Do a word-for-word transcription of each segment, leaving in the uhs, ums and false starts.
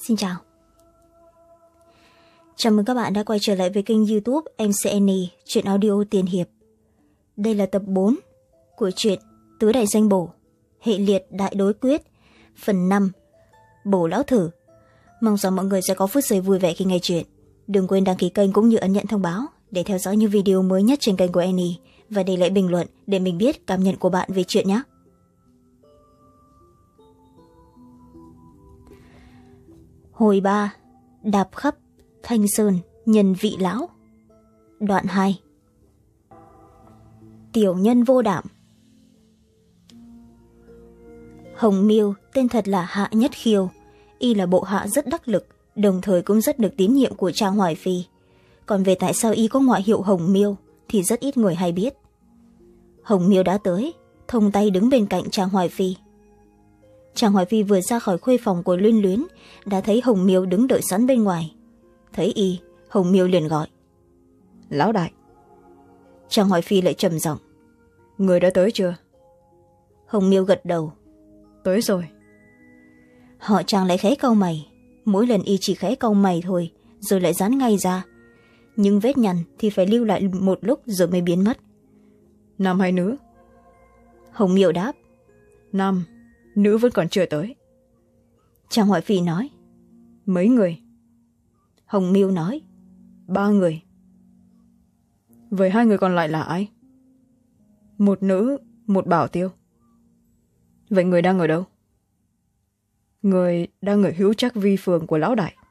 Xin chào. Chào mừng các bạn đã quay trở lại với kênh YouTube em xê en e Truyện Audio Tiền Hiệp. Đây là tập bốn của truyện Tứ Đại Danh Bổ, hệ liệt đại đối quyết, phần năm, Bổ Lão Thử. Mong rằng mọi người sẽ có phút giây vui vẻ khi nghe chuyện. Đừng quên đăng ký kênh cũng như ấn nhận thông báo để theo dõi những video mới nhất trên kênh của Annie và để lại bình luận để mình biết cảm nhận của bạn về chuyện nhé. Hồi ba, đạp khắp Thanh Sơn nhân vị lão. Đoạn hai. Tiểu nhân vô đảm. Hồng Miêu tên thật là Hạ Nhất Khiêu, y là bộ hạ rất đắc lực, đồng thời cũng rất được tín nhiệm của Trang Hoài Phi. Còn về tại sao y có ngoại hiệu Hồng Miêu thì rất ít người hay biết. Hồng Miêu đã tới, thông tay đứng bên cạnh Trang Hoài Phi. Trang Hoài Phi vừa ra khỏi khuê phòng của Luyên Luyến đã thấy Hồng Miêu đứng đợi sẵn bên ngoài. Thấy y, Hồng Miêu liền gọi: Lão đại. Trang Hoài Phi lại trầm giọng: Người đã tới chưa? Hồng Miêu gật đầu: Tới rồi. Họ Trang lại khẽ cau mày, mỗi lần y chỉ khẽ cau mày thôi rồi lại dán ngay ra, nhưng vết nhăn thì phải lưu lại một lúc rồi mới biến mất. Nam hay nữ? Hồng Miêu đáp: Nam, nữ vẫn còn chưa tới. Trang Hoài Phi nói: Mấy người? Hồng Miêu nói: Ba người. Vậy hai người còn lại là ai? Một nữ, một bảo tiêu. Vậy người đang ở đâu? Người đang ở Hữu Trác Vi Phường của lão đại.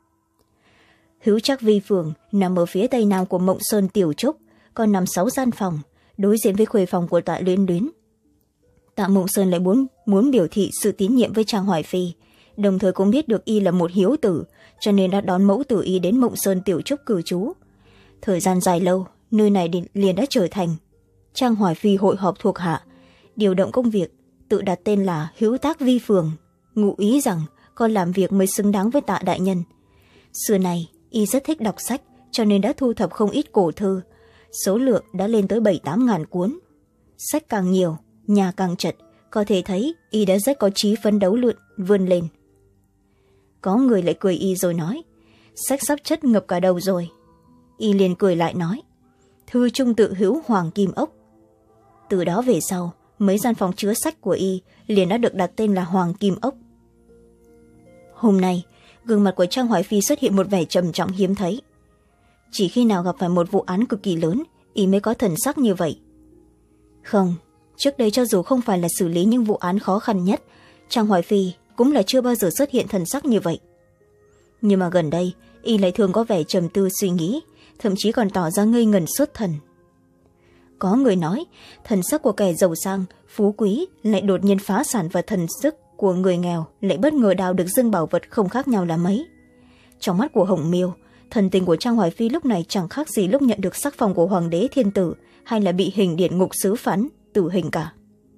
Hữu Trác Vi Phường nằm ở phía tây nam của Mộng Sơn Tiểu Trúc, còn nằm sáu gian phòng, đối diện với khuê phòng của Tạ Luyến Luyến. Tạ Mộng Sơn lại muốn, muốn biểu thị sự tín nhiệm với Trang Hoài Phi, đồng thời cũng biết được y là một hiếu tử, cho nên đã đón mẫu tử y đến Mộng Sơn Tiểu Trúc cư trú. Thời gian dài lâu, nơi này liền đã trở thành Trang Hoài Phi hội họp thuộc hạ, điều động công việc, tự đặt tên là Hữu Trác Vi Phường, ngụ ý rằng con làm việc mới xứng đáng với Tạ đại nhân. Xưa này y rất thích đọc sách, cho nên đã thu thập không ít cổ thư, số lượng đã lên tới bảy tám ngàn cuốn. Sách càng nhiều, nhà càng chật, có thể thấy y đã rất có chí phấn đấu lượn vươn lên. Có người lại cười y rồi nói: Sách sắp chất ngập cả đầu rồi. Y liền cười lại nói: Thư trung tự hữu Hoàng Kim Ốc. Từ đó về sau, mấy gian phòng chứa sách của y liền đã được đặt tên là Hoàng Kim Ốc. Hôm nay, gương mặt của Trang Hoài Phi xuất hiện một vẻ trầm trọng hiếm thấy. Chỉ khi nào gặp phải một vụ án cực kỳ lớn, y mới có thần sắc như vậy. Không, trước đây cho dù không phải là xử lý những vụ án khó khăn nhất, Trang Hoài Phi cũng là chưa bao giờ xuất hiện thần sắc như vậy. Nhưng mà gần đây, y lại thường có vẻ trầm tư suy nghĩ, thậm chí còn tỏ ra ngây ngẩn xuất thần. Có người nói, thần sắc của kẻ giàu sang, phú quý lại đột nhiên phá sản và thần sức của người nghèo lại bất ngờ đào được dương bảo vật không khác nhau là mấy. Trong mắt của Hồng Miêu, thần tình của Trang Hoài Phi lúc này chẳng khác gì lúc nhận được sắc phong của Hoàng đế Thiên Tử hay là bị hình điện ngục sứ phán tử hình cả.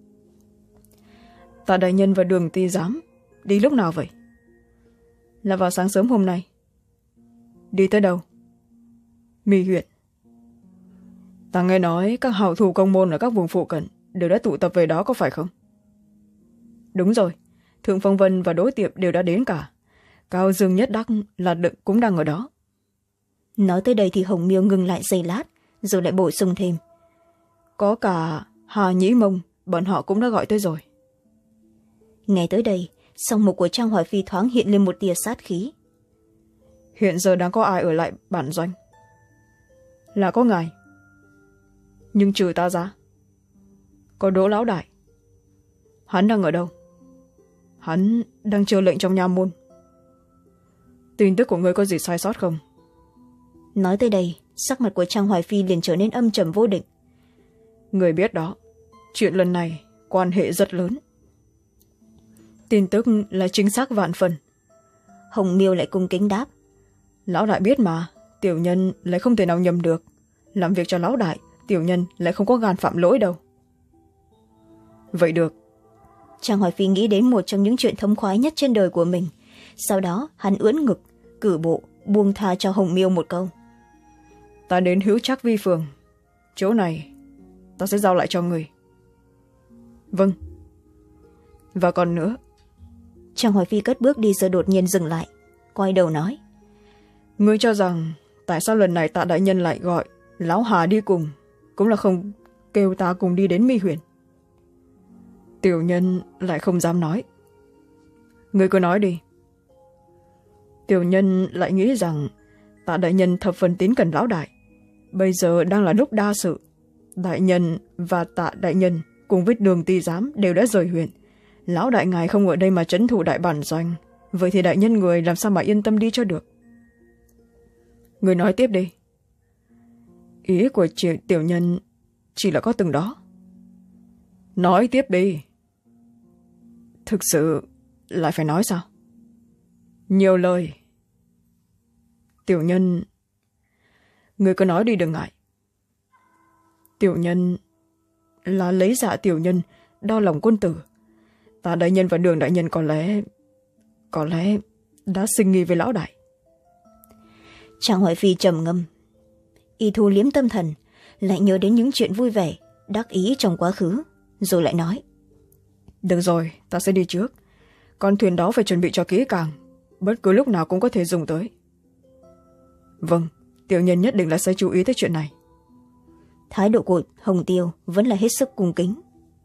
Tạ đại nhân và Đường ty giám đi lúc nào vậy? Là vào sáng sớm hôm nay. Đi tới đâu? Mi huyện. Ta nghe nói các hảo thủ công môn ở các vùng phụ cận đều đã tụ tập về đó, có phải không? Đúng rồi, Thượng Phong Vân và Đỗ Tiệp đều đã đến cả. Cao Dương Nhất Đắc là đựng cũng đang ở đó. Nói tới đây thì Hồng Miêu ngừng lại giây lát, rồi lại bổ sung thêm: Có cả Hà Nhĩ Mông, bọn họ cũng đã gọi tới rồi. Nghe tới đây, song mục của Trang Hoài Phi thoáng hiện lên một tia sát khí. Hiện giờ đang có ai ở lại bản doanh? Là có ngài. Nhưng trừ ta ra, có Đỗ lão đại. Hắn đang ở đâu? Hắn đang chờ lệnh trong nha môn. Tin tức của ngươi có gì sai sót không? Nói tới đây, sắc mặt của Trang Hoài Phi liền trở nên âm trầm vô định. Người biết đó, chuyện lần này quan hệ rất lớn. Tin tức là chính xác vạn phần. Hồng Miêu lại cung kính đáp: Lão đại biết mà, tiểu nhân lại không thể nào nhầm được. Làm việc cho lão đại, tiểu nhân lại không có gan phạm lỗi đâu. Vậy được. Trang Hoài Phi nghĩ đến một trong những chuyện thống khoái nhất trên đời của mình. Sau đó hắn ưỡn ngực, cử bộ, buông tha cho Hồng Miêu một câu: Ta đến Hữu Trác Vi Phường. Chỗ này ta sẽ giao lại cho người. Vâng. Và còn nữa. Trang Hoài Phi cất bước đi rồi đột nhiên dừng lại, quay đầu nói: Ngươi cho rằng tại sao lần này Tạ đại nhân lại gọi lão Hà đi cùng, cũng là không kêu ta cùng đi đến Mi Huyền? Tiểu nhân lại không dám nói. Ngươi cứ nói đi. Tiểu nhân lại nghĩ rằng Tạ đại nhân thập phần tín cẩn lão đại, bây giờ đang là lúc đa sự. Đại nhân và Tạ đại nhân cùng với Đường ty giám đều đã rời huyện, lão đại ngài không ở đây mà trấn thủ đại bản doanh, vậy thì đại nhân người làm sao mà yên tâm đi cho được? Người nói tiếp đi. Ý của chị, tiểu nhân chỉ là có từng đó. Nói tiếp đi. Thực sự lại phải nói sao? Nhiều lời. Tiểu nhân, người cứ nói đi đừng ngại. Tiểu nhân là lấy dạ tiểu nhân đo lòng quân tử. Tạ đại nhân và Đường đại nhân có lẽ có lẽ đã sinh nghi với lão đại. Trang Hoài Phi trầm ngâm, y thu liếm tâm thần, lại nhớ đến những chuyện vui vẻ đắc ý trong quá khứ, rồi lại nói: Được rồi, ta sẽ đi trước. Con thuyền đó phải chuẩn bị cho kỹ càng, bất cứ lúc nào cũng có thể dùng tới. Vâng, tiểu nhân nhất định là sẽ chú ý tới chuyện này. Thái độ của Hồng Tiêu vẫn là hết sức cung kính.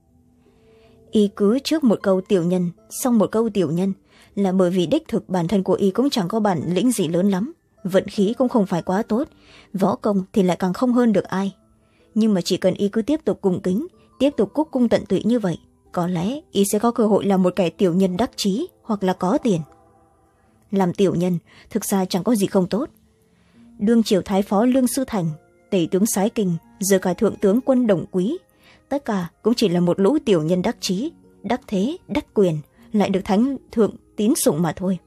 Y cứ trước một câu tiểu nhân, xong một câu tiểu nhân, là bởi vì đích thực bản thân của y cũng chẳng có bản lĩnh gì lớn lắm, vận khí cũng không phải quá tốt, võ công thì lại càng không hơn được ai. Nhưng mà chỉ cần y cứ tiếp tục cung kính, tiếp tục cúc cung tận tụy như vậy, có lẽ y sẽ có cơ hội làm một kẻ tiểu nhân đắc chí hoặc là có tiền. Làm tiểu nhân thực ra chẳng có gì không tốt. Đương triều thái phó Lương Sư Thành, tể tướng Sái Kinh, giờ cả thượng tướng quân Đồng Quý, tất cả cũng chỉ là một lũ tiểu nhân đắc chí, đắc thế, đắc quyền, lại được thánh thượng tín sủng mà thôi.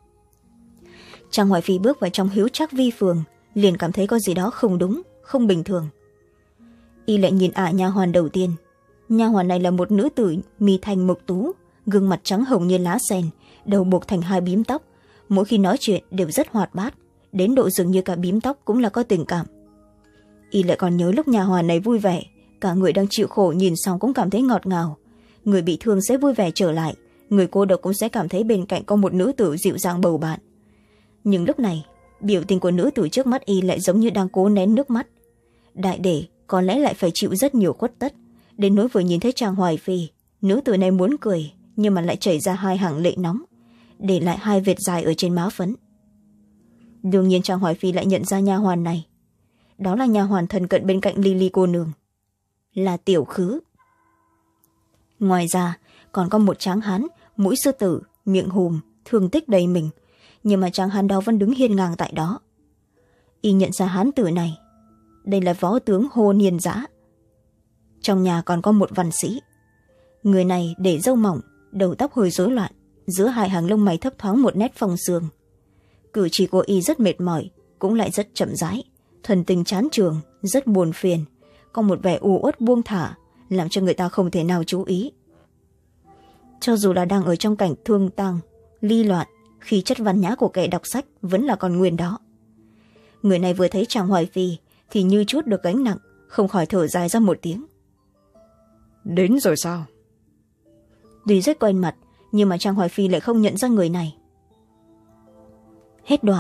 Trang Hoài Phi bước vào trong Hiếu Trác Vi phường, liền cảm thấy có gì đó không đúng, không bình thường. Y lại nhìn ả nha hoàn đầu tiên. Nha hoàn này là một nữ tử mi thanh mục tú, gương mặt trắng hồng như lá sen, đầu buộc thành hai bím tóc, mỗi khi nói chuyện đều rất hoạt bát, đến độ dường như cả bím tóc cũng là có tình cảm. Y lại còn nhớ lúc nha hoàn này vui vẻ, cả người đang chịu khổ nhìn xong cũng cảm thấy ngọt ngào. Người bị thương sẽ vui vẻ trở lại, người cô độc cũng sẽ cảm thấy bên cạnh có một nữ tử dịu dàng bầu bạn. Nhưng lúc này, biểu tình của nữ tử trước mắt y lại giống như đang cố nén nước mắt. Đại để có lẽ lại phải chịu rất nhiều khuất tất, đến nỗi vừa nhìn thấy Trang Hoài Phi, nữ tử này muốn cười nhưng mà lại chảy ra hai hàng lệ nóng, để lại hai vệt dài ở trên má phấn. Đương nhiên Trang Hoài Phi lại nhận ra nha hoàn này, đó là nha hoàn thân cận bên cạnh Ly cô nương, là Tiểu Khứ. Ngoài ra còn có một tráng hán, mũi sư tử, miệng hùm, thương tích đầy mình, nhưng mà tráng hán đó vẫn đứng hiên ngang tại đó. Y nhận ra hán tử này, đây là võ tướng Hồ Niên Dã. Trong nhà còn có một văn sĩ. Người này để râu mỏng, đầu tóc hơi rối loạn, giữa hai hàng lông mày thấp thoáng một nét phong sương. Cử chỉ của y rất mệt mỏi, cũng lại rất chậm rãi, thần tình chán trường, rất buồn phiền, có một vẻ u uất buông thả, làm cho người ta không thể nào chú ý. Cho dù là đang ở trong cảnh thương tang, ly loạn, khí chất văn nhã của kẻ đọc sách vẫn là còn nguyên đó. Người này vừa thấy Trang Hoài Phi thì như chút được gánh nặng, không khỏi thở dài ra một tiếng. Đến rồi sao? Tuy rất quen mặt, nhưng mà Trang Hoài Phi lại không nhận ra người này. Hết đoạn.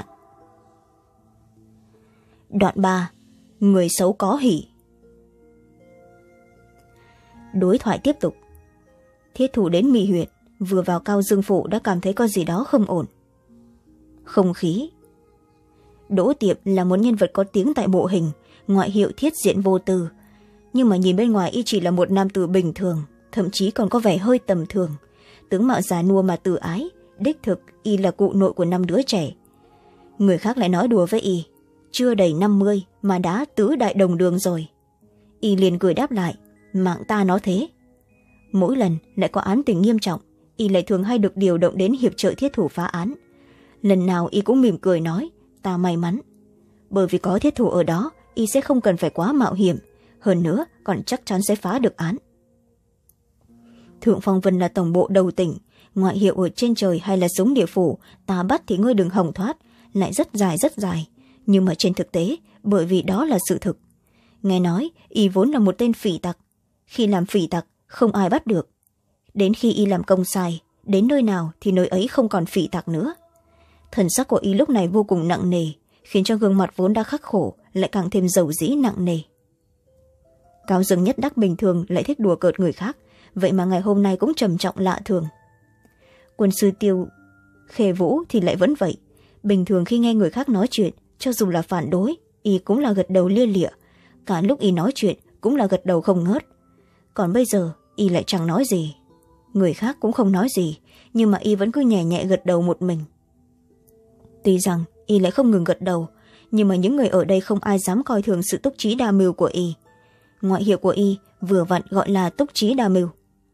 Đoạn ba. Người xấu có hỉ. Đối thoại tiếp tục. Thiết thủ đến Mi huyện, vừa vào Cao Dương phủ đã cảm thấy có gì đó không ổn. Không khí. Đỗ Tiệp là một nhân vật có tiếng tại bộ hình, ngoại hiệu Thiết Diện Vô Tư, nhưng mà nhìn bên ngoài y chỉ là một nam tử bình thường, thậm chí còn có vẻ hơi tầm thường, tướng mạo già nua mà tự ái, đích thực y là cụ nội của năm đứa trẻ. Người khác lại nói đùa với y, chưa đầy năm mươi mà đã tứ đại đồng đường rồi. Y liền cười đáp lại, mạng ta nó thế. Mỗi lần lại có án tình nghiêm trọng, y lại thường hay được điều động đến hiệp trợ Thiết thủ phá án. Lần nào y cũng mỉm cười nói, ta may mắn, bởi vì có Thiết thủ ở đó, y sẽ không cần phải quá mạo hiểm, hơn nữa còn chắc chắn sẽ phá được án. Thượng Phong Vân là tổng bộ đầu tỉnh, ngoại hiệu ở trên trời hay là súng địa phủ, ta bắt thì ngươi đừng hòng thoát, lại rất dài rất dài, nhưng mà trên thực tế, bởi vì đó là sự thực. Nghe nói y vốn là một tên phỉ tặc, khi làm phỉ tặc không ai bắt được, đến khi y làm công sai, đến nơi nào thì nơi ấy không còn phỉ tặc nữa. Thần sắc của y lúc này vô cùng nặng nề, khiến cho gương mặt vốn đã khắc khổ lại càng thêm dầu dĩ nặng nề. Cao Dương Nhất Đắc bình thường lại thích đùa cợt người khác, vậy mà ngày hôm nay cũng trầm trọng lạ thường. Quân sư Tiêu Khê Vũ thì lại vẫn vậy, bình thường khi nghe người khác nói chuyện, cho dù là phản đối, y cũng là gật đầu lia lịa, cả lúc y nói chuyện cũng là gật đầu không ngớt. Còn bây giờ y lại chẳng nói gì, người khác cũng không nói gì, nhưng mà y vẫn cứ nhẹ nhẹ gật đầu một mình. Tuy rằng y lại không ngừng gật đầu, nhưng mà những người ở đây không ai dám coi thường sự túc trí đa mưu của y. Ngoại hiệu của y vừa vặn gọi là túc trí đa mưu.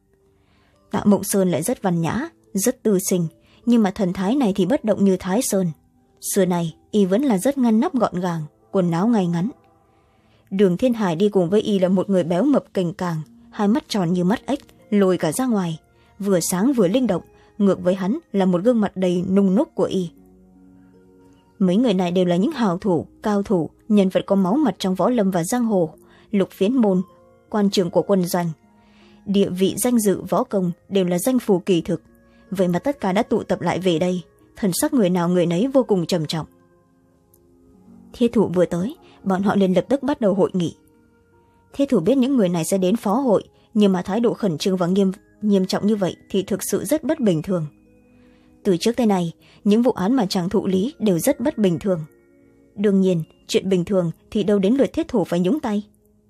Tạ Mộng Sơn lại rất văn nhã, rất tư sinh, nhưng mà thần thái này thì bất động như Thái Sơn. Xưa này y vẫn là rất ngăn nắp gọn gàng, quần áo ngay ngắn. Đường Thiên Hải đi cùng với y là một người béo mập cành càng, hai mắt tròn như mắt ếch, lồi cả ra ngoài, vừa sáng vừa linh động, ngược với hắn là một gương mặt đầy nung núc của y. Mấy người này đều là những hào thủ, cao thủ, nhân vật có máu mặt trong võ lâm và giang hồ, Lục Phiến môn, quan trường của quân doanh. Địa vị danh dự võ công đều là danh phù kỳ thực, vậy mà tất cả đã tụ tập lại về đây, thần sắc người nào người nấy vô cùng trầm trọng. Thiết Thủ vừa tới, bọn họ liền lập tức bắt đầu hội nghị. Thiết Thủ biết những người này sẽ đến phó hội, nhưng mà thái độ khẩn trương và nghiêm, nghiêm trọng như vậy thì thực sự rất bất bình thường. Từ trước tới nay, những vụ án mà chàng thụ lý đều rất bất bình thường. Đương nhiên, chuyện bình thường thì đâu đến lượt Thiết Thủ phải nhúng tay.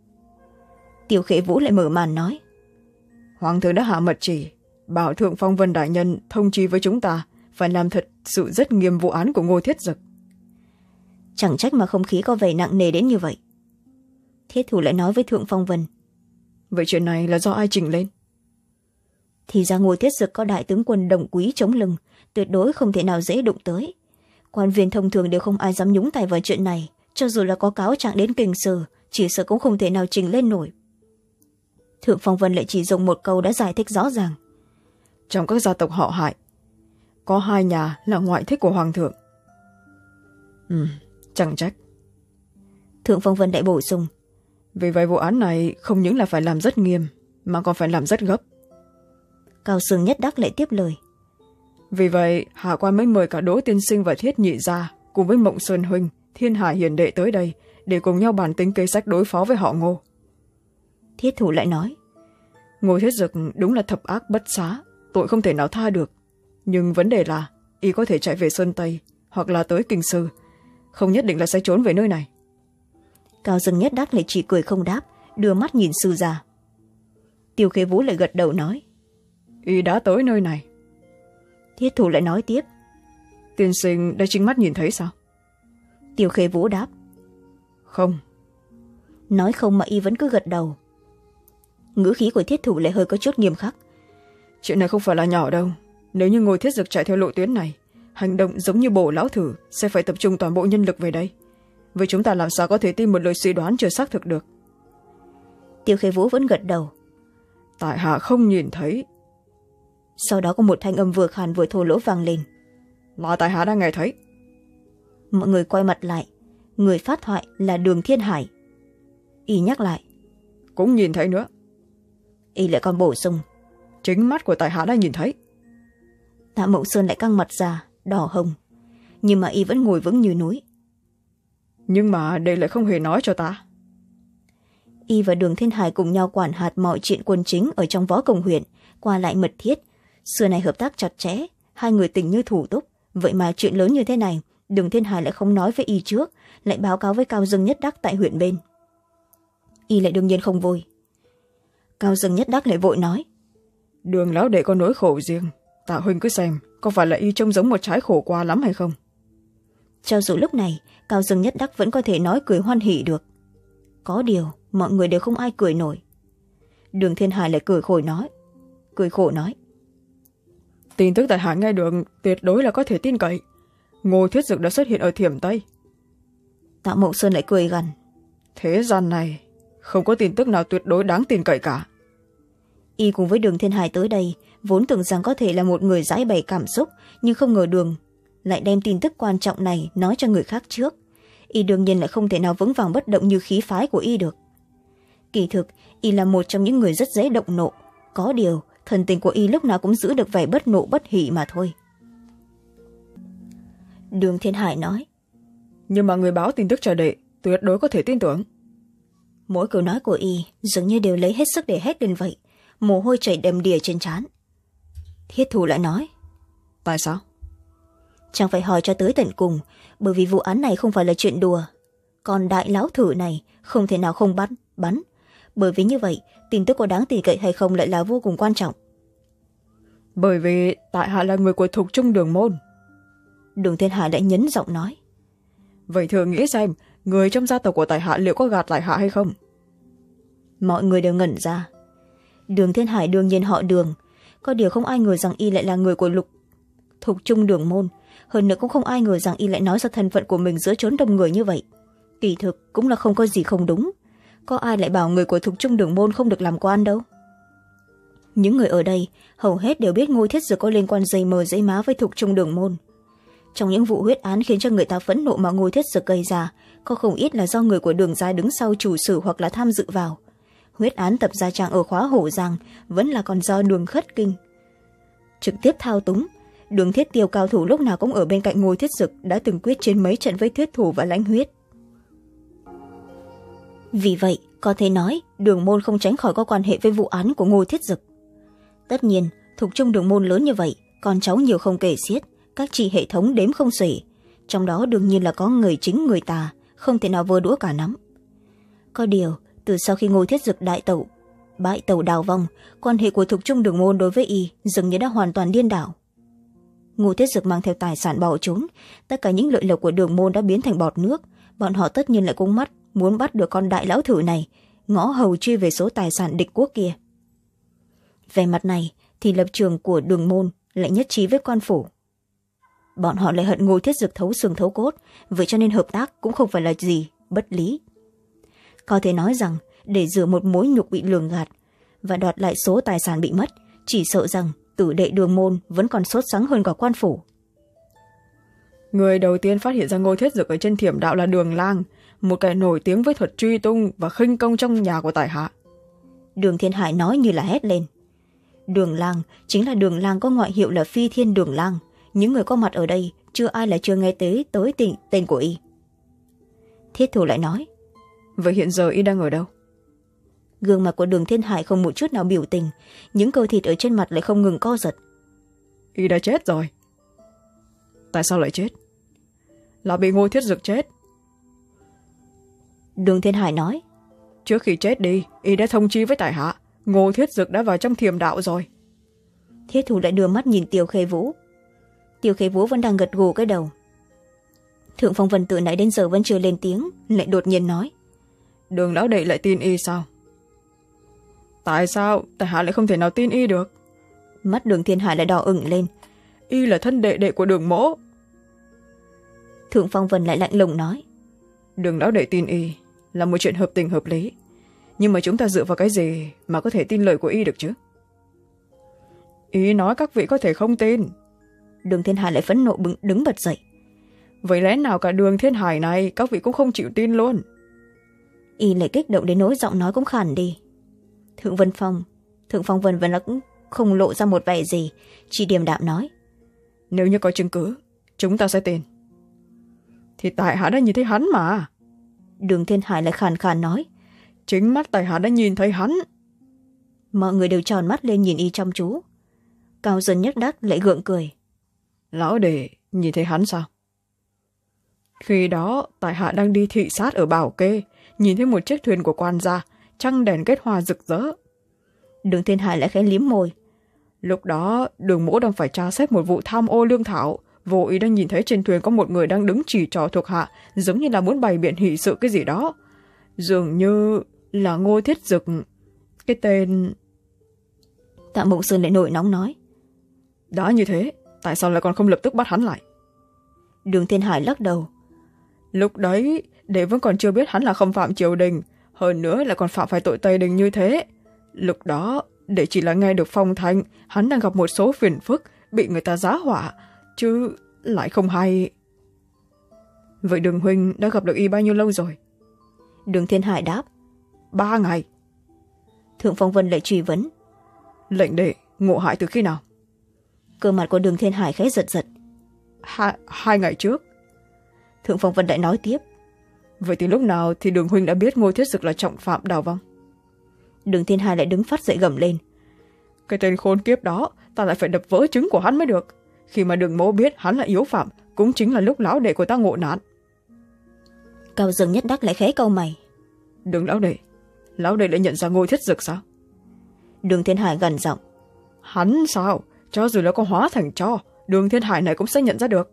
Tiêu Khê Vũ lại mở màn nói: Hoàng thượng đã hạ mật chỉ, bảo Thượng Phong Vân đại nhân thông chí với chúng ta phải làm thật sự rất nghiêm vụ án của Ngô Thiết Dực. Chẳng trách mà không khí có vẻ nặng nề đến như vậy. Thiết Thủ lại nói với Thượng Phong Vân: Vậy chuyện này là do ai chỉnh lên? Thì ra Ngô Thiết Dực có đại tướng quân Đồng Quý chống lưng, tuyệt đối không thể nào dễ đụng tới. Quan viên thông thường đều không ai dám nhúng tay vào chuyện này, cho dù là có cáo trạng đến kinh sư, chỉ sợ cũng không thể nào trình lên nổi. Thượng Phong Vân lại chỉ dùng một câu đã giải thích rõ ràng: Trong các gia tộc họ Hại, có hai nhà là ngoại thích của Hoàng thượng. Ừ, chẳng trách. Thượng Phong Vân lại bổ sung: Vì vậy vụ án này không những là phải làm rất nghiêm, mà còn phải làm rất gấp. Cao Dương Nhất Đắc lại tiếp lời: Vì vậy hạ quan mới mời cả Đỗ tiên sinh và Thiết nhị gia cùng với Mộng Sơn huynh, Thiên Hải hiền đệ tới đây để cùng nhau bàn tính kế sách đối phó với họ Ngô. Thiết Thủ lại nói: Ngô Thiết Dực đúng là thập ác bất xá, tội không thể nào tha được, nhưng vấn đề là y có thể chạy về Sơn Tây hoặc là tới Kinh Sư, không nhất định là sẽ trốn về nơi này. Cao Dương Nhất Đắc lại chỉ cười không đáp, đưa mắt nhìn sư già. Tiêu Khê Vũ lại gật đầu nói: Y đã tới nơi này. Thiết Thủ lại nói tiếp: Tiên sinh đã chính mắt nhìn thấy sao? Tiêu Khê Vũ đáp: Không. Nói không mà y vẫn cứ gật đầu. Ngữ khí của Thiết Thủ lại hơi có chút nghiêm khắc: Chuyện này không phải là nhỏ đâu. Nếu như Ngô Thiết Dực chạy theo lộ tuyến này, hành động giống như Bổ lão thử, sẽ phải tập trung toàn bộ nhân lực về đây. Vậy chúng ta làm sao có thể tin một lời suy đoán chưa xác thực được? Tiêu Khê Vũ vẫn gật đầu: Tại hạ không nhìn thấy. Sau đó có một thanh âm vừa khàn vừa thô lỗ vang lên: Là tại hạ đã nghe thấy. Mọi người quay mặt lại, người phát thoại là Đường Thiên Hải. Y nhắc lại: Cũng nhìn thấy nữa. Y lại còn bổ sung: Chính mắt của tại hạ đã nhìn thấy. Tạ Mộng Sơn lại căng mặt ra, đỏ hồng, nhưng mà y vẫn ngồi vững như núi. Nhưng mà đây lại không hề nói cho ta. Y và Đường Thiên Hải cùng nhau quản hạt mọi chuyện quân chính ở trong võ công huyện, qua lại mật thiết, xưa này hợp tác chặt chẽ, hai người tình như thủ túc. Vậy mà chuyện lớn như thế này, Đường Thiên Hải lại không nói với y trước, lại báo cáo với Cao Dương Nhất Đắc tại huyện bên. Y lại đương nhiên không vui. Cao Dương Nhất Đắc lại vội nói: Đường lão đệ có nỗi khổ riêng, Tạ huynh cứ xem có phải là y trông giống một trái khổ qua lắm hay không. Cho dù lúc này Cao Dương Nhất Đắc vẫn có thể nói cười hoan hỉ được, có điều mọi người đều không ai cười nổi. Đường Thiên Hải lại cười khổ nói cười khổ nói Tin tức tại hạ nghe được tuyệt đối là có thể tin cậy. Ngô Thiết Dực đã xuất hiện ở Thiểm Tây. Tạ Mộng Sơn lại cười gằn: Thế gian này không có tin tức nào tuyệt đối đáng tin cậy cả. Y cùng với Đường Thiên Hải tới đây vốn tưởng rằng có thể là một người giải bày cảm xúc, nhưng không ngờ Đường lại đem tin tức quan trọng này nói cho người khác trước. Y đương nhiên lại không thể nào vững vàng bất động như khí phái của Y được. Kỳ thực Y là một trong những người rất dễ động nộ, có điều thần tình của Y lúc nào cũng giữ được vẻ bất nộ bất hỉ mà thôi. Đường Thiên Hải nói. Nhưng mà người báo tin tức cho đệ tuyệt đối có thể tin tưởng. Mỗi câu nói của y dường như đều lấy hết sức để hét lên vậy, mồ hôi chảy đầm đìa trên trán. Thiết Thủ lại nói. Tại sao? Chẳng phải hỏi cho tới tận cùng, bởi vì vụ án này không phải là chuyện đùa. Còn đại lão thử này không thể nào không bắt bắn, bởi vì như vậy tin tức có đáng tin cậy hay không lại là vô cùng quan trọng. Bởi vì tại hạ là người của Thục Trung Đường môn. Đường Thiên Hải lại nhấn giọng nói. Vậy thử nghĩ xem, người trong gia tộc của tại hạ liệu có gạt lại hạ hay không? Mọi người đều ngẩn ra. Đường Thiên Hải đương nhiên họ Đường, có điều không ai ngờ rằng y lại là người của lục Thục Trung Đường môn. Hơn nữa cũng không ai ngờ rằng y lại nói ra thân phận của mình giữa chốn đông người như vậy. Kỳ thực cũng là không có gì không đúng. Có ai lại bảo người của Thục Trung Đường môn không được làm quan đâu. Những người ở đây hầu hết đều biết Ngô Thiết Dực có liên quan dây mờ dây má với Thục Trung Đường môn. Trong những vụ huyết án khiến cho người ta phẫn nộ mà Ngô Thiết Dực gây ra, có không ít là do người của Đường gia đứng sau chủ sử hoặc là tham dự vào. Huyết án tập gia trang ở khóa Hổ Giang vẫn là còn do Đường Khất Kinh trực tiếp thao túng. Đường Thiết Tiêu cao thủ lúc nào cũng ở bên cạnh Ngô Thiết Dực, đã từng quyết chiến mấy trận với Thiết Thủ và Lãnh Huyết. Vì vậy có thể nói Đường môn không tránh khỏi có quan hệ với vụ án của Ngô Thiết Dực. Tất nhiên Thục Trung Đường môn lớn như vậy, con cháu nhiều không kể xiết, các chị hệ thống đếm không xuể, trong đó đương nhiên là có người chính người tà, không thể nào vơ đũa cả nắm. Có điều từ sau khi Ngô Thiết Dực đại tẩu bại tẩu đào vong, quan hệ của Thục Trung Đường môn đối với y dường như đã hoàn toàn điên đảo. Ngô Thiết Dực mang theo tài sản bỏ trốn, tất cả những lợi lộc của Đường môn đã biến thành bọt nước, bọn họ tất nhiên lại cũng mắt muốn bắt được con đại lão thử này, ngõ hầu truy về số tài sản địch quốc kia. Về mặt này thì lập trường của Đường môn lại nhất trí với quan phủ. Bọn họ lại hận Ngô Thiết Dực thấu xương thấu cốt, vậy cho nên hợp tác cũng không phải là gì bất lý. Có thể nói rằng để rửa một mối nhục bị lường gạt và đoạt lại số tài sản bị mất, chỉ sợ rằng tử đệ Đường môn vẫn còn sốt sắng hơn cả quan phủ. Người đầu tiên phát hiện ra Ngô Thiết Dực ở trên Thiểm Đạo là Đường Lang, một kẻ nổi tiếng với thuật truy tung và khinh công trong nhà của tại hạ. Đường Thiên Hải nói như là hét lên. Đường Lang chính là Đường Lang có ngoại hiệu là Phi Thiên Đường Lang. Những người có mặt ở đây chưa ai là chưa nghe tới tới tên, tên của y. Thiết Thủ lại nói. Vậy hiện giờ y đang ở đâu? Gương mặt của Đường Thiên Hải không một chút nào biểu tình, những cơ thịt ở trên mặt lại không ngừng co giật. Y đã chết rồi. Tại sao lại chết? Là bị Ngô Thiết Dực chết. Đường Thiên Hải nói. Trước khi chết đi, y đã thông chi với tại hạ, Ngô Thiết Dực đã vào trong Thiểm Đạo rồi. Thiết Thủ lại đưa mắt nhìn Tiêu Khê Vũ. Tiêu Khê Vũ vẫn đang gật gù cái đầu. Thượng Phong Vân từ nãy đến giờ vẫn chưa lên tiếng, lại đột nhiên nói. Đường lão đệ lại tin y sao? Tại sao tại hạ lại không thể nào tin y được? Mắt Đường Thiên Hải lại đỏ ửng lên. Y là thân đệ đệ của Đường mỗ. Thượng Phong Vân lại lạnh lùng nói. Đường lão đệ tin y là một chuyện hợp tình hợp lý, nhưng mà chúng ta dựa vào cái gì mà có thể tin lời của y được chứ? Y nói các vị có thể không tin. Đường Thiên Hải lại phẫn nộ đứng bật dậy. Vậy lẽ nào cả Đường Thiên Hải này các vị cũng không chịu tin luôn? Y lại kích động đến nỗi giọng nói cũng khàn đi. Thượng Vân Phong Thượng Phong Vân vẫn cũng không lộ ra một vẻ gì, chỉ điềm đạm nói. Nếu như có chứng cứ, chúng ta sẽ tin. Thì tại hạ đã nhìn thấy hắn mà. Đường Thiên Hải lại khàn khàn nói. Chính mắt tại hạ đã nhìn thấy hắn. Mọi người đều tròn mắt lên nhìn y chăm chú. Cao Dần nhắc đắc lại gượng cười. Lão đệ nhìn thấy hắn sao? Khi đó tại hạ đang đi thị sát ở Bảo Kê, nhìn thấy một chiếc thuyền của quan gia, trăng đèn kết hoa rực rỡ. Đường Thiên Hải lại khẽ liếm môi. Lúc đó Đường mỗ đang phải tra xét một vụ tham ô lương thảo, vô ý đang nhìn thấy trên thuyền có một người đang đứng chỉ trò thuộc hạ, giống như là muốn bày biện hỷ sự cái gì đó. Dường như là Ngô Thiết Dực. Cái tên... Tạ Mộng Sơn lại nổi nóng nói. Đã như thế, tại sao lại còn không lập tức bắt hắn lại? Đường Thiên Hải lắc đầu. Lúc đấy đệ vẫn còn chưa biết hắn là không phạm triều đình, hơn nữa lại còn phạm phải tội Tây Đình như thế. Lúc đó đệ chỉ là nghe được phong thanh hắn đang gặp một số phiền phức, bị người ta giá họa, chứ lại không hay. Vậy Đường huynh đã gặp được y bao nhiêu lâu rồi? Đường Thiên Hải đáp. Ba ngày. Thượng Phong Vân lại truy vấn. Lệnh đệ ngộ hại từ khi nào? Cơ mặt của Đường Thiên Hải khẽ giật giật. hai, hai ngày trước. Thượng Phong Vân lại nói tiếp. Vậy thì lúc nào thì Đường huynh đã biết Ngô Thiết Dực là trọng phạm đào vong? Đường Thiên Hải lại đứng phát dậy gầm lên. Cái tên khốn kiếp đó, ta lại phải đập vỡ trứng của hắn mới được. Khi mà Đường mỗ biết hắn là yếu phạm, cũng chính là lúc lão đệ của ta ngộ nạn. Cao Dương Nhất Đắc lại khẽ cau mày. Đường lão đệ, lão đệ lại nhận ra Ngô Thiết Dực sao? Đường Thiên Hải gằn giọng. Hắn sao? Cho dù là có hóa thành tro, Đường Thiên Hải này cũng sẽ nhận ra được.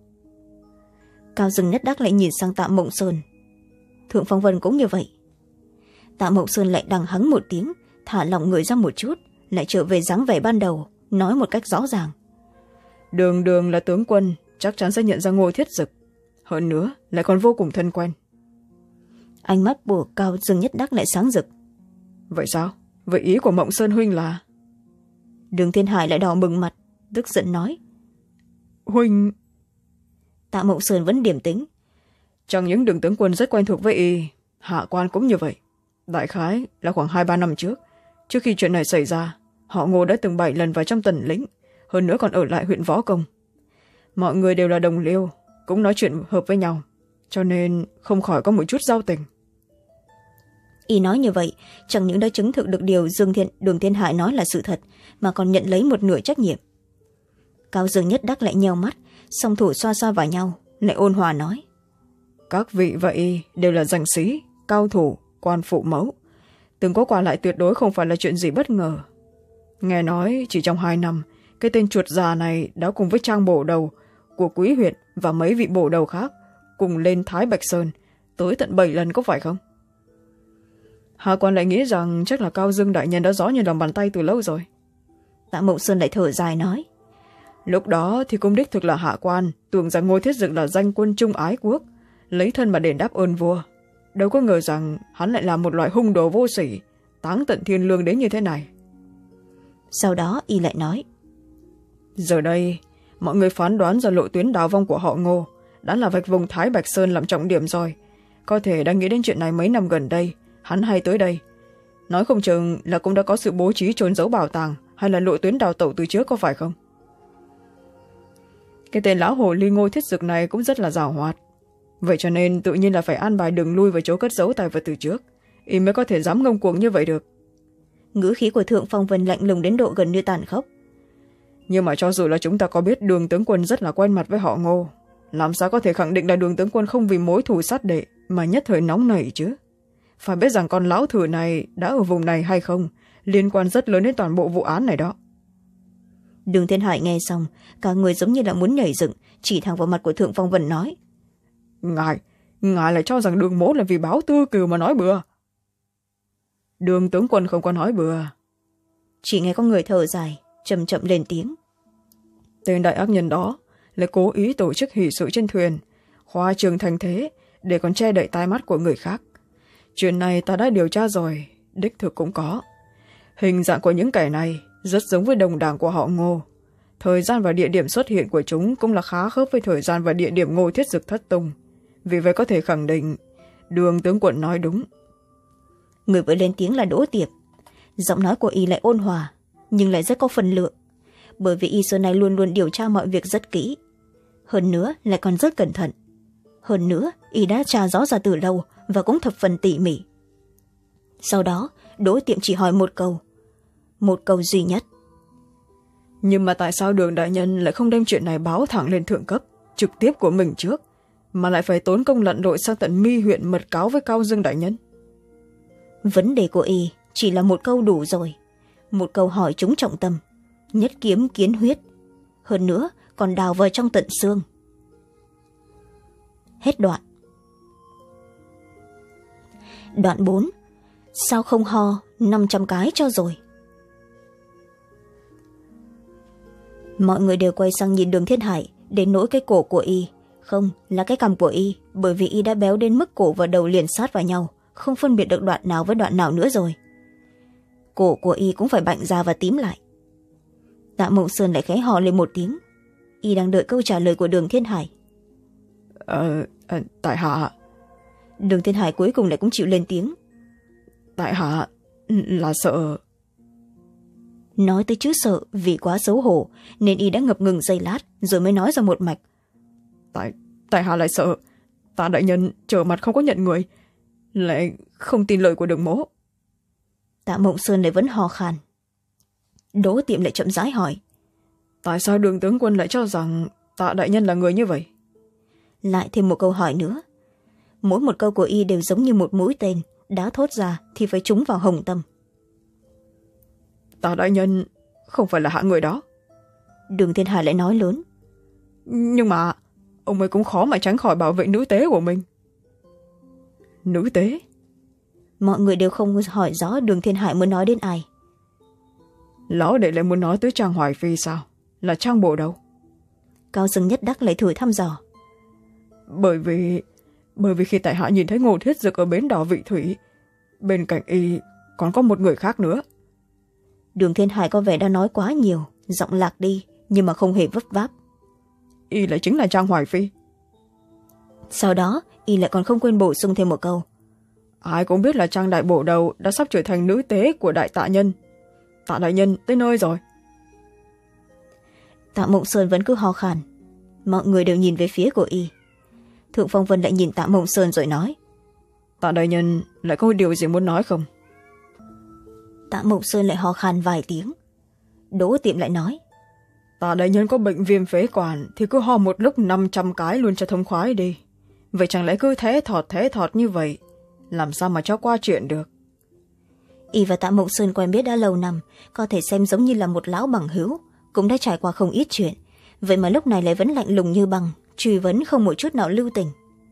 Cao Dương Nhất Đắc lại nhìn sang Tạ Mộng Sơn. Thượng Phong Vân cũng như vậy. Tạ Mộng Sơn lại đằng hắng một tiếng, thả lỏng người ra một chút, lại trở về dáng vẻ ban đầu, nói một cách rõ ràng. Đường Đường là tướng quân, chắc chắn sẽ nhận ra Ngô Thiết Dực. Hơn nữa, lại còn vô cùng thân quen. Ánh mắt của Cao Dương Nhất Đắc lại sáng rực. Vậy sao? Vậy ý của Mộng Sơn huynh là? Đường Thiên Hải lại đỏ bừng mặt, tức giận nói. Huynh... Tạ Mộng Sơn vẫn điềm tĩnh. Chẳng những Đường tướng quân rất quen thuộc với y, hạ quan cũng như vậy. Đại khái là khoảng hai ba năm trước, trước khi chuyện này xảy ra, họ Ngô đã từng bảy lần vào trong Tần Lĩnh, hơn nữa còn ở lại huyện Võ Công. Mọi người đều là đồng liêu, cũng nói chuyện hợp với nhau, cho nên không khỏi có một chút giao tình. Y nói như vậy, chẳng những đã chứng thực được điều Dương Thiên, Đường Thiên Hải nói là sự thật, mà còn nhận lấy một nửa trách nhiệm. Cao Dương Nhất Đắc lại nheo mắt, song thủ xoa xoa vào nhau, lại ôn hòa nói. Các vị vậy đều là danh sĩ, cao thủ, quan phụ mẫu. Từng có qua lại tuyệt đối không phải là chuyện gì bất ngờ. Nghe nói chỉ trong hai năm, cái tên chuột già này đã cùng với trang bổ đầu của Quý huyện và mấy vị bổ đầu khác cùng lên Thái Bạch Sơn tới tận bảy lần, có phải không? Hạ quan lại nghĩ rằng chắc là Cao Dương đại nhân đã rõ như lòng bàn tay từ lâu rồi. Tạ Mộng Sơn lại thở dài nói. Lúc đó thì cũng đích thực là hạ quan tưởng rằng Ngô Thiết Dực là danh quân trung ái quốc, lấy thân mà đền đáp ơn vua. Đâu có ngờ rằng hắn lại là một loại hung đồ vô sỉ, táng tận thiên lương đến như thế này. Sau đó y lại nói. Giờ đây, mọi người phán đoán ra lộ tuyến đào vong của họ Ngô đã là vạch vùng Thái Bạch Sơn làm trọng điểm rồi. Có thể đang nghĩ đến chuyện này mấy năm gần đây, hắn hay tới đây. Nói không chừng là cũng đã có sự bố trí trốn giấu bảo tàng hay là lộ tuyến đào tẩu từ trước, có phải không? Cái tên lão hồ ly Ngô Thiết Dực này cũng rất là giàu hoạt. Vậy cho nên tự nhiên là phải an bài đường lui vào chỗ cất giấu tài vật từ trước, y mới có thể dám ngông cuồng như vậy được. Ngữ khí của Thượng Phong Vân lạnh lùng đến độ gần như tàn khốc. Nhưng mà cho dù là chúng ta có biết Đường tướng quân rất là quen mặt với họ Ngô, làm sao có thể khẳng định là Đường tướng quân không vì mối thù sát đệ mà nhất thời nóng nảy chứ? Phải biết rằng con lão thử này đã ở vùng này hay không, liên quan rất lớn đến toàn bộ vụ án này đó. Đường Thiên Hải nghe xong, cả người giống như là muốn nhảy dựng, chỉ thẳng vào mặt của Thượng Phong Vân nói. Ngài, ngài lại cho rằng Đường mỗ là vì báo tư cừu mà nói bừa. Đường tướng quân không có nói bừa. Chỉ nghe có người thở dài, chậm chậm lên tiếng. Tên đại ác nhân đó lại cố ý tổ chức hỷ sự trên thuyền, khoa trương thành thế để còn che đậy tai mắt của người khác. Chuyện này ta đã điều tra rồi, đích thực cũng có. Hình dạng của những kẻ này rất giống với đồng đảng của họ Ngô. Thời gian và địa điểm xuất hiện của chúng cũng là khá khớp với thời gian và địa điểm Ngô Thiết Dực thất tung. Vì vậy có thể khẳng định Đường tướng quân nói đúng. Người vừa lên tiếng là Đỗ Tiệp. Giọng nói của y lại ôn hòa, nhưng lại rất có phần lượng, bởi vì y xưa nay luôn luôn điều tra mọi việc rất kỹ, hơn nữa lại còn rất cẩn thận. Hơn nữa y đã tra rõ ra từ lâu và cũng thập phần tỉ mỉ. Sau đó Đỗ Tiệm chỉ hỏi một câu, một câu duy nhất. Nhưng mà tại sao Đường đại nhân lại không đem chuyện này báo thẳng lên thượng cấp trực tiếp của mình trước, mà lại phải tốn công lặn lội sang tận Mi huyện mật cáo với Cao Dương đại nhân? Vấn đề của y chỉ là một câu đủ rồi, một câu hỏi trúng trọng tâm, nhất kiếm kiến huyết, hơn nữa còn đào vào trong tận xương. Hết đoạn. Đoạn bốn. Sao không ho năm trăm cái cho rồi? Mọi người đều quay sang nhìn Đường Thiên Hải, đến nỗi cái cổ của y, không là cái cằm của y, bởi vì y đã béo đến mức cổ và đầu liền sát vào nhau, không phân biệt được đoạn nào với đoạn nào nữa rồi. Cổ của y cũng phải bạnh ra và tím lại. Tạ Mộng Sơn lại khẽ hò lên một tiếng, y đang đợi câu trả lời của Đường Thiên Hải. Ờ, à, tại hạ... Đường Thiên Hải cuối cùng lại cũng chịu lên tiếng. Tại hạ là sợ... Nói tới chữ sợ vì quá xấu hổ nên y đã ngập ngừng giây lát rồi mới nói ra một mạch. tại tại hạ lại sợ Tạ đại nhân trở mặt không có nhận người, lại không tin lời của Đường mỗ. Tạ Mộng Sơn lại vẫn hò khan. Đỗ Tiệm lại chậm rãi hỏi, tại sao Đường tướng quân lại cho rằng Tạ đại nhân là người như vậy? Lại thêm một câu hỏi nữa. Mỗi một câu của y đều giống như một mũi tên, đã thốt ra thì phải trúng vào hồng tâm. Tạ đại nhân không phải là hạng người đó. Đường Thiên Hải lại nói lớn. Nhưng mà ông ấy cũng khó mà tránh khỏi bảo vệ nữ tế của mình. Nữ tế? Mọi người đều không hỏi rõ Đường Thiên Hải muốn nói đến ai. Lão đệ lại muốn nói tới Trang Hoài Phi sao? Là Trang Bộ đâu? Cao Dương Nhất Đắc lại thử thăm dò. Bởi vì bởi vì khi tại hạ nhìn thấy Ngô Thiết Dực ở bến đỏ Vị Thủy, bên cạnh y còn có một người khác nữa. Đường Thiên Hải có vẻ đã nói quá nhiều, giọng lạc đi nhưng mà không hề vấp váp. Y lại chính là Trang Hoài Phi. Sau đó y lại còn không quên bổ sung thêm một câu. Ai cũng biết là Trang đại bổ đầu đã sắp trở thành nữ tế của đại tạ nhân. Tạ đại nhân tới nơi rồi. Tạ Mộng Sơn vẫn cứ ho khan. Mọi người đều nhìn về phía của y. Thượng Phong Vân lại nhìn Tạ Mộng Sơn rồi nói, Tạ đại nhân lại có điều gì muốn nói không? Tạ Mộng Sơn lại ho khan vài tiếng. Đỗ Tiệm lại nói, Tạ đại nhân có bệnh viêm phế quản thì cứ ho một lúc năm trăm cái luôn cho thông khoái đi. Vậy chẳng lẽ cứ thế thọt thế thọt như vậy, làm sao mà cho qua chuyện được? Y và Tạ Mộng Sơn quen biết đã lâu năm, có thể xem giống như là một lão bằng hữu, cũng đã trải qua không ít chuyện, vậy mà lúc này lại vẫn lạnh lùng như băng, truy vấn không một chút nào lưu tình.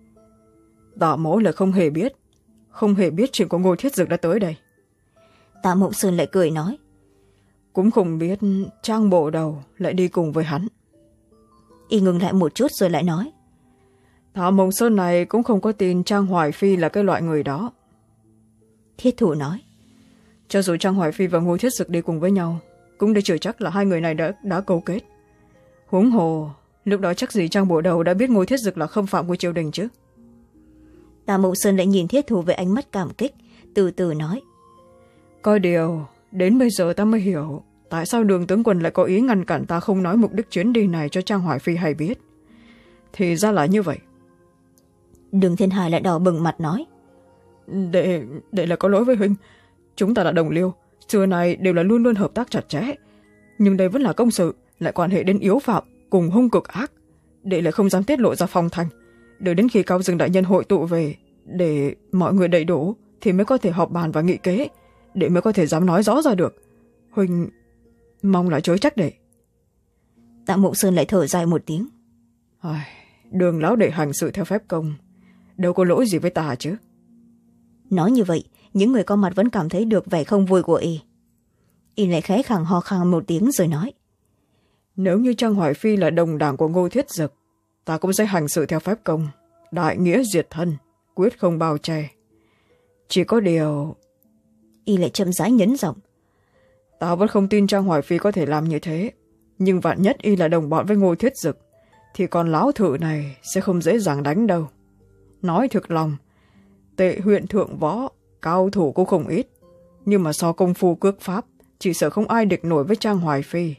Tạ mỗ là không hề biết không hề biết chuyện của Ngô Thiết Dực đã tới đây. Tạ Mộng Sơn lại cười nói, cũng không biết Trang bộ đầu lại đi cùng với hắn. Y ngừng lại một chút rồi lại nói, Tạ Mộng Sơn này cũng không có tin Trang Hoài Phi là cái loại người đó. Thiết Thủ nói, cho dù Trang Hoài Phi và Ngô Thiết Dực đi cùng với nhau, cũng để chưa chắc là hai người này đã, đã câu kết. Huống hồ lúc đó chắc gì Trang bộ đầu đã biết Ngô Thiết Dực là khâm phạm của triều đình chứ. Tạ Mộng Sơn lại nhìn Thiết Thủ với ánh mắt cảm kích, từ từ nói, Coi điều đến bây giờ ta mới hiểu tại sao Đường tướng quân lại có ý ngăn cản ta không nói mục đích chuyến đi này cho Trang Hoài Phi hay biết. Thì ra là như vậy. Đường Thiên Hải lại đỏ bừng mặt nói, Đệ, đệ là có lỗi với huynh. Chúng ta là đồng liêu, xưa này đều là luôn luôn hợp tác chặt chẽ. Nhưng đây vẫn là công sự, lại quan hệ đến yếu phạm, cùng hung cực ác. Đệ lại không dám tiết lộ ra phong thành. Đợi đến khi Cao Dương đại nhân hội tụ về, để mọi người đầy đủ, thì mới có thể họp bàn và nghị kế, đệ mới có thể dám nói rõ ra được. Huynh mong là chối trách đệ. Tạ Mộng Sơn lại thở dài một tiếng. Ai, Đường lão đệ hành sự theo phép công, đâu có lỗi gì với ta chứ. Nói như vậy, những người có mặt vẫn cảm thấy được vẻ không vui của y. Y lại khẽ khàng ho khan một tiếng rồi nói, Nếu như Trang Hoài Phi là đồng đảng của Ngô Thiết Dực, ta cũng sẽ hành sự theo phép công, đại nghĩa diệt thân, quyết không bao che. Chỉ có điều... Y lại chậm rãi nhấn giọng, Ta vẫn không tin Trang Hoài Phi có thể làm như thế. Nhưng vạn nhất y là đồng bọn với Ngô Thiết Dực, thì con lão thử này sẽ không dễ dàng đánh đâu. Nói thực lòng, Tệ huyện thượng võ, cao thủ cũng không ít, nhưng mà so công phu cước pháp, chỉ sợ không ai địch nổi với Trang Hoài Phi.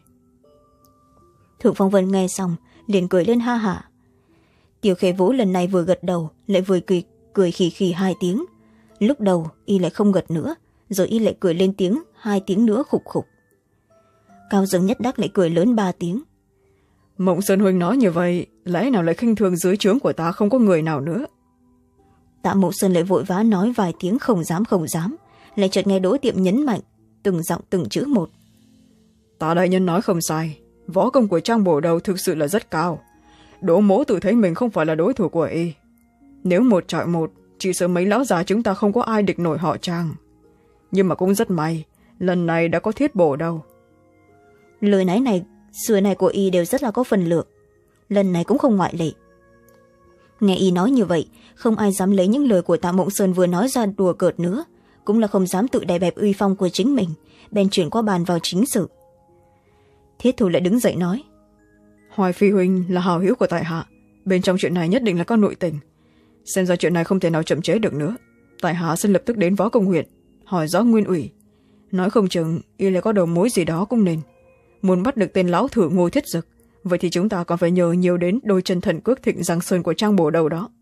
Thượng Phong Vân nghe xong liền cười lên ha hả. Tiểu Khê Vũ lần này vừa gật đầu lại vừa cười, cười khì khì hai tiếng. Lúc đầu y lại không gật nữa, rồi y lại cười lên tiếng hai tiếng nữa khục khục. Cao Dương Nhất Đắc lại cười lớn ba tiếng. Mộng Sơn huynh nói như vậy, lẽ nào lại khinh thường dưới trướng của ta không có người nào nữa? Tạ Mộng Sơn lại vội vã nói vài tiếng không dám không dám, lại chợt nghe Đỗ Tiệm nhấn mạnh từng giọng từng chữ một. Tạ đại nhân nói không sai, võ công của Trang bổ đầu thực sự là rất cao. Đỗ mỗ tự thấy mình không phải là đối thủ của y. Nếu một chọi một, chỉ sợ mấy lão già chúng ta không có ai địch nổi họ Trang. Nhưng mà cũng rất may, lần này đã có Thiết bổ đầu. Lời nói này xưa này của y đều rất là có phần lượng, lần này cũng không ngoại lệ. Nghe y nói như vậy, không ai dám lấy những lời của Tạ Mộng Sơn vừa nói ra đùa cợt nữa, cũng là không dám tự đè bẹp uy phong của chính mình, bèn chuyển qua bàn vào chính sự. Thiết Thủ lại đứng dậy nói, Hoài Phi huynh là hào hữu của tại hạ, bên trong chuyện này nhất định là có nội tình. Xem ra chuyện này không thể nào chậm chế được nữa, tại hạ sẽ lập tức đến Võ Công huyện hỏi rõ nguyên ủy, nói không chừng y lại có đầu mối gì đó cũng nên. Muốn bắt được tên lão thử Ngô Thiết Dực, vậy thì chúng ta còn phải nhờ nhiều đến đôi chân thần cước thịnh giang sơn của Trang Bổ Đầu đó.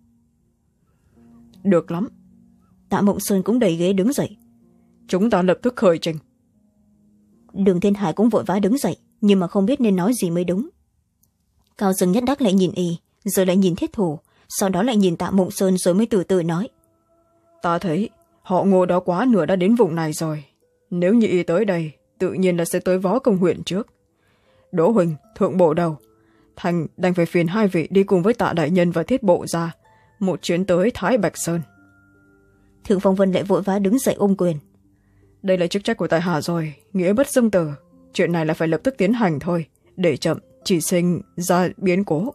Được lắm. Tạ Mộng Sơn cũng đẩy ghế đứng dậy. Chúng ta lập tức khởi trình. Đường Thiên Hải cũng vội vã đứng dậy, nhưng mà không biết nên nói gì mới đúng. Cao Dương Nhất Đắc lại nhìn y, rồi lại nhìn Thiết Thủ, sau đó lại nhìn Tạ Mộng Sơn, rồi mới từ từ nói. Ta thấy họ Ngô đó quá nửa đã đến vùng này rồi. Nếu như y tới đây, tự nhiên là sẽ tới Võ Công huyện trước. Đỗ Huỳnh, Thượng Bộ Đầu, Thành đành phải phiền hai vị đi cùng với Tạ đại nhân và Thiết Bộ ra một chuyến tới Thái Bạch Sơn. Thượng Phong Vân lại vội vã đứng dậy ôm quyền. Đây là chức trách của tại hạ rồi, nghĩa bất dông tử. Chuyện này là phải lập tức tiến hành thôi, để chậm chỉ sinh ra biến cố.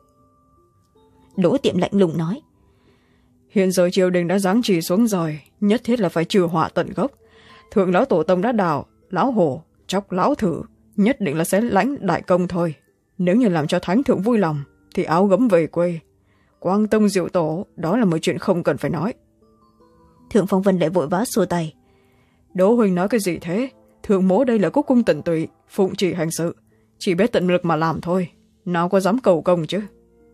Đỗ Tiệm lạnh lùng nói. Hiện giờ triều đình đã giáng trì xuống rồi, nhất thiết là phải trừ họa tận gốc. Thượng lão tổ tông đã đào, lão hổ, chóc lão thử, nhất định là sẽ lãnh đại công thôi. Nếu như làm cho thánh thượng vui lòng, thì áo gấm về quê. Quang tông diệu tổ, đó là một chuyện không cần phải nói. Thượng Phong Vân lại vội vã xua tay. Đỗ Huỳnh nói cái gì thế? Thượng mỗ đây là quốc cung tận tụy, phụng chỉ hành sự, chỉ biết tận lực mà làm thôi, nào có dám cầu công chứ.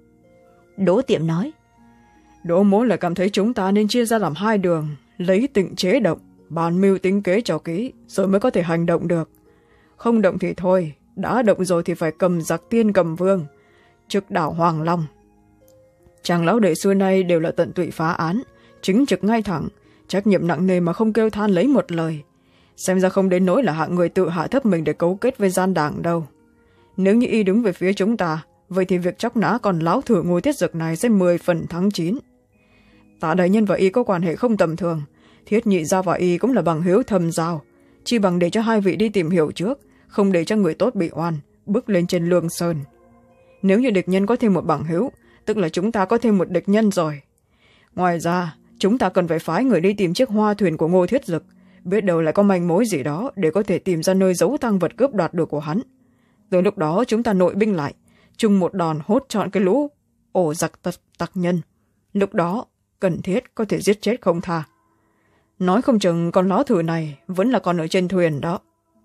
Đỗ Tiệm nói. Đỗ mỗ lại cảm thấy chúng ta nên chia ra làm hai đường, lấy tịnh chế động, bàn mưu tính kế cho kỹ, rồi mới có thể hành động được. Không động thì thôi, đã động rồi thì phải cầm giặc tiên cầm vương, trực đảo Hoàng Long. Chàng lão đệ xưa nay đều là tận tụy phá án, chính trực ngay thẳng, trách nhiệm nặng nề mà không kêu than lấy một lời. Xem ra không đến nỗi là hạng người tự hạ thấp mình để cấu kết với gian đảng đâu. Nếu như y đứng về phía chúng ta, vậy thì việc chóc nã còn lão thử Ngô Thiết Dực này sẽ mười phần thắng chín. Tạ đại nhân và y có quan hệ không tầm thường, Thiết nhị gia và y cũng là bằng hữu thầm giao, chỉ bằng để cho hai vị đi tìm hiểu trước, không để cho người tốt bị oan, bước lên trên lương sơn. Nếu như địch nhân có thêm một bằng hữu, tức là chúng ta có thêm một địch nhân rồi. Ngoài ra, chúng ta cần phải phái người đi tìm chiếc hoa thuyền của Ngô Thiết Dực, biết đâu lại có manh mối gì đó để có thể tìm ra nơi giấu tang vật cướp đoạt được của hắn. Từ lúc đó chúng ta nội binh lại, chung một đòn hốt trọn cái lũ ổ giặc tặc, tặc nhân. Lúc đó cần thiết có thể giết chết không tha. Nói không chừng con ló thử này vẫn là còn ở trên thuyền đó.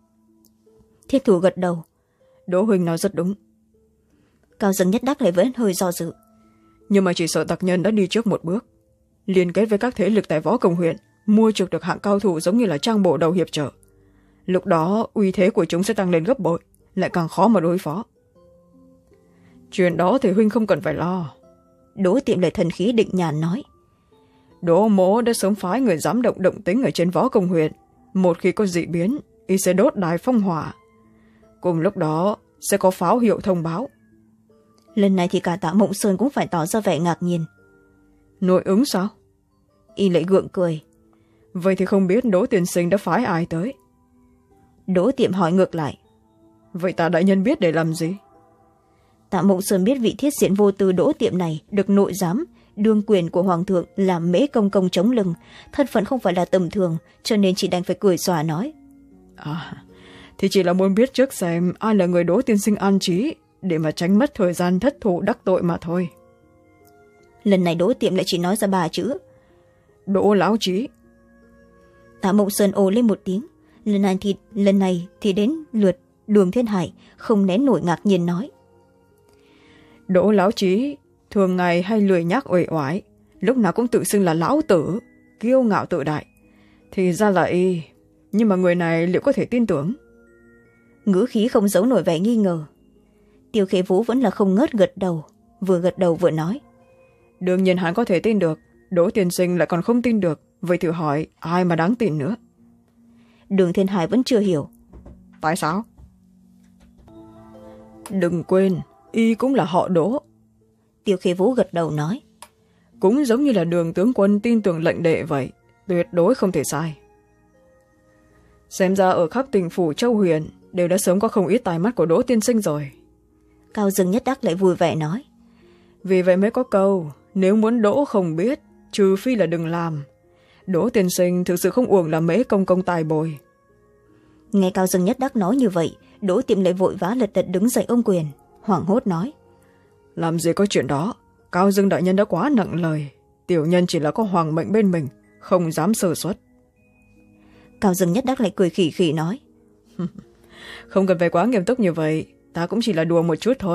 Thiết Thủ gật đầu. Đỗ Huỳnh nói rất đúng. Cao Dương Nhất Đắc lại vẫn hơi do dự. Nhưng mà chỉ sợ tặc nhân đã đi trước một bước, liên kết với các thế lực tại Võ Công huyện, mua chuộc được hạng cao thủ giống như là Trang Bộ Đầu hiệp trợ. Lúc đó uy thế của chúng sẽ tăng lên gấp bội, lại càng khó mà đối phó. Chuyện đó thì huynh không cần phải lo. Đỗ Tiệm lại thần khí định nhàn nói. Đỗ mỗ đã sớm phái người giám động động tính ở trên Võ Công huyện, một khi có dị biến y sẽ đốt đài phong hỏa, cùng lúc đó sẽ có pháo hiệu thông báo. Lần này thì cả Tạ Mộng Sơn cũng phải tỏ ra vẻ ngạc nhiên. Nội ứng sao? Y lại gượng cười. Vậy thì không biết Đỗ tiên sinh đã phái ai tới? Đỗ Tiệm hỏi ngược lại. Vậy Tạ đại nhân biết để làm gì? Tạ Mộng Sơn biết vị thiết diện vô tư Đỗ Tiệm này được nội giám, đương quyền của hoàng thượng làm mễ công công chống lưng, thân phận không phải là tầm thường, cho nên chị đành phải cười xòa nói. À, thì chỉ là muốn biết trước xem ai là người Đỗ tiên sinh an trí, để mà tránh mất thời gian thất thủ đắc tội mà thôi. Lần này Đỗ Tiệm lại chỉ nói ra ba chữ. Đỗ lão trí. Tạ Mộng Sơn ồ lên một tiếng. Lần này thì, lần này thì đến lượt Đường Thiên Hải không nén nổi ngạc nhiên nói. Đỗ lão trí thường ngày hay lười nhác uể oải, lúc nào cũng tự xưng là lão tử, kiêu ngạo tự đại. Thì ra là y, nhưng mà người này liệu có thể tin tưởng? Ngữ khí không giấu nổi vẻ nghi ngờ. Tiêu Khê Vũ vẫn là không ngớt gật đầu, vừa gật đầu vừa nói. Đương nhiên hắn có thể tin được, Đỗ tiên sinh lại còn không tin được, vậy thử hỏi ai mà đáng tin nữa? Đường Thiên Hải vẫn chưa hiểu. Tại sao? Đừng quên, y cũng là họ Đỗ. Tiêu Khê Vũ gật đầu nói. Cũng giống như là Đường tướng quân tin tưởng lệnh đệ vậy, tuyệt đối không thể sai. Xem ra ở khắp tỉnh phủ Châu Huyền đều đã sớm có không ít tai mắt của Đỗ tiên sinh rồi. Cao Dương Nhất Đắc lại vui vẻ nói. Vì vậy mới có câu, nếu muốn Đỗ không biết, trừ phi là đừng làm. Đỗ tiên sinh thực sự không uổng là mễ công công tài bồi. Nghe Cao Dương Nhất Đắc nói như vậy, Đỗ Tiệm lại vội vã lật đật đứng dậy ôm quyền, hoảng hốt nói. Làm gì có chuyện đó, Cao Dương đại nhân đã quá nặng lời, tiểu nhân chỉ là có hoàng mệnh bên mình, không dám sơ suất. Cao Dương Nhất Đắc lại cười khỉ khỉ nói. Không cần phải quá nghiêm túc như vậy, ta cũng chỉ là đùa một chút thôi,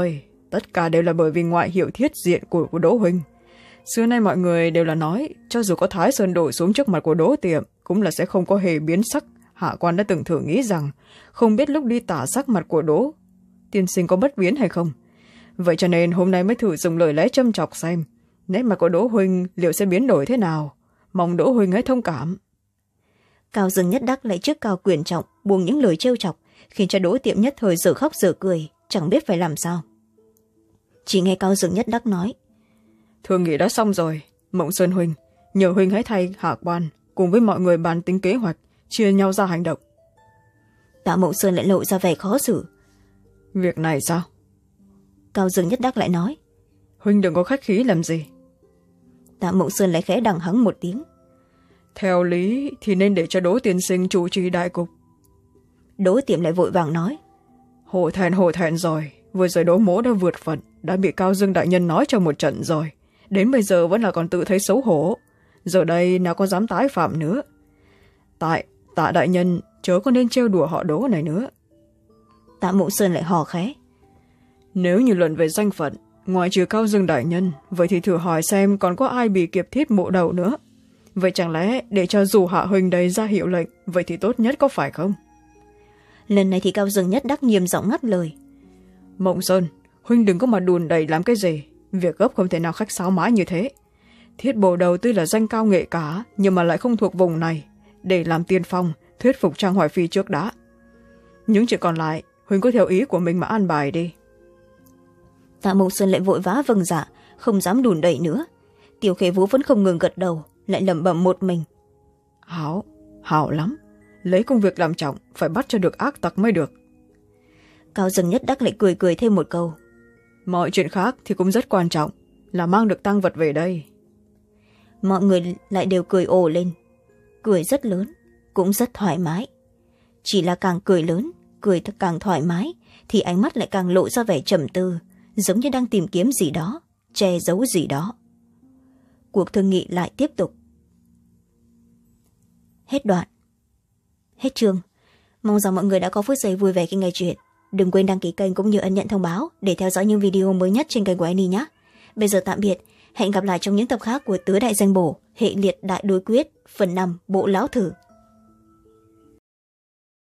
tất cả đều là bởi vì ngoại hiệu thiết diện của, của Đỗ huynh. Xưa nay mọi người đều là nói, cho dù có Thái Sơn đổ xuống trước mặt của Đỗ tiệm, cũng là sẽ không có hề biến sắc. Hạ quan đã từng thử nghĩ rằng, không biết lúc đi tả sắc mặt của Đỗ tiên sinh có bất biến hay không. Vậy cho nên hôm nay mới thử dùng lời lẽ châm chọc xem, nét mặt của Đỗ huynh liệu sẽ biến đổi thế nào. Mong Đỗ huynh hãy thông cảm. Cao Dương Nhất Đắc lại trước Cao Quyền Trọng buông những lời trêu chọc, khiến cho Đỗ tiệm nhất thời giờ khóc giờ cười, chẳng biết phải làm sao. Chỉ nghe Cao Dương Nhất Đắc nói: Thương nghị đã xong rồi, Mộng Sơn huynh, nhờ huynh hãy thay hạ quan cùng với mọi người bàn tính kế hoạch, chia nhau ra hành động. Tạ Mộng Sơn lại lộ ra vẻ khó xử. Việc này sao? Cao Dương Nhất Đắc lại nói: Huynh đừng có khách khí làm gì. Tạ Mộng Sơn lại khẽ đằng hắng một tiếng. Theo lý thì nên để cho Đỗ tiên sinh chủ trì đại cục. Đỗ tiệm lại vội vàng nói: Hổ thẹn hổ thẹn rồi, vừa rồi Đỗ mỗ đã vượt phận, đã bị Cao Dương đại nhân nói cho một trận rồi, đến bây giờ vẫn là còn tự thấy xấu hổ, giờ đây nào có dám tái phạm nữa. Tại Tạ đại nhân chớ có nên trêu đùa họ Đỗ này nữa. Tạ Mộng Sơn lại hò khẽ: Nếu như luận về danh phận, ngoài trừ Cao Dương đại nhân, vậy thì thử hỏi xem còn có ai bị kiệp thiết mộ đầu nữa. Vậy chẳng lẽ để cho dù hạ huynh đấy ra hiệu lệnh, vậy thì tốt nhất có phải không? Lần này thì Cao Dương Nhất Đắc nghiêm giọng ngắt lời: Mộng Sơn, huynh đừng có mà đùn đầy làm cái gì, việc gấp không thể nào khách sáo mãi như thế. Thiết bổ đầu tuy là danh cao nghệ cả, nhưng mà lại không thuộc vùng này, để làm tiên phong thuyết phục Trang Hoài Phi trước đã. Những chuyện còn lại huynh có theo ý của mình mà an bài đi. Tạ Mộng Sơn lại vội vã vâng dạ, không dám đùn đẩy nữa. Tiểu Khê Vũ vẫn không ngừng gật đầu, lại lẩm bẩm một mình: Hảo, hảo lắm, lấy công việc làm trọng, phải bắt cho được ác tặc mới được. Cao Dương Nhất Đắc lại cười cười thêm một câu: Mọi chuyện khác thì cũng rất quan trọng, là mang được tang vật về đây. Mọi người lại đều cười ồ lên, cười rất lớn, cũng rất thoải mái. Chỉ là càng cười lớn, cười càng thoải mái, thì ánh mắt lại càng lộ ra vẻ trầm tư, giống như đang tìm kiếm gì đó, che giấu gì đó. Cuộc thương nghị lại tiếp tục. Hết đoạn. Hết chương. Mong rằng mọi người đã có phút giây vui vẻ khi nghe chuyện. Đừng quên đăng ký kênh cũng như ấn nhận thông báo để theo dõi những video mới nhất trên kênh của Annie nhé. Bây giờ tạm biệt, hẹn gặp lại trong những tập khác của Tứ Đại Danh Bổ, Hệ Liệt Đại Đối Quyết, phần năm Bộ Lão Thử.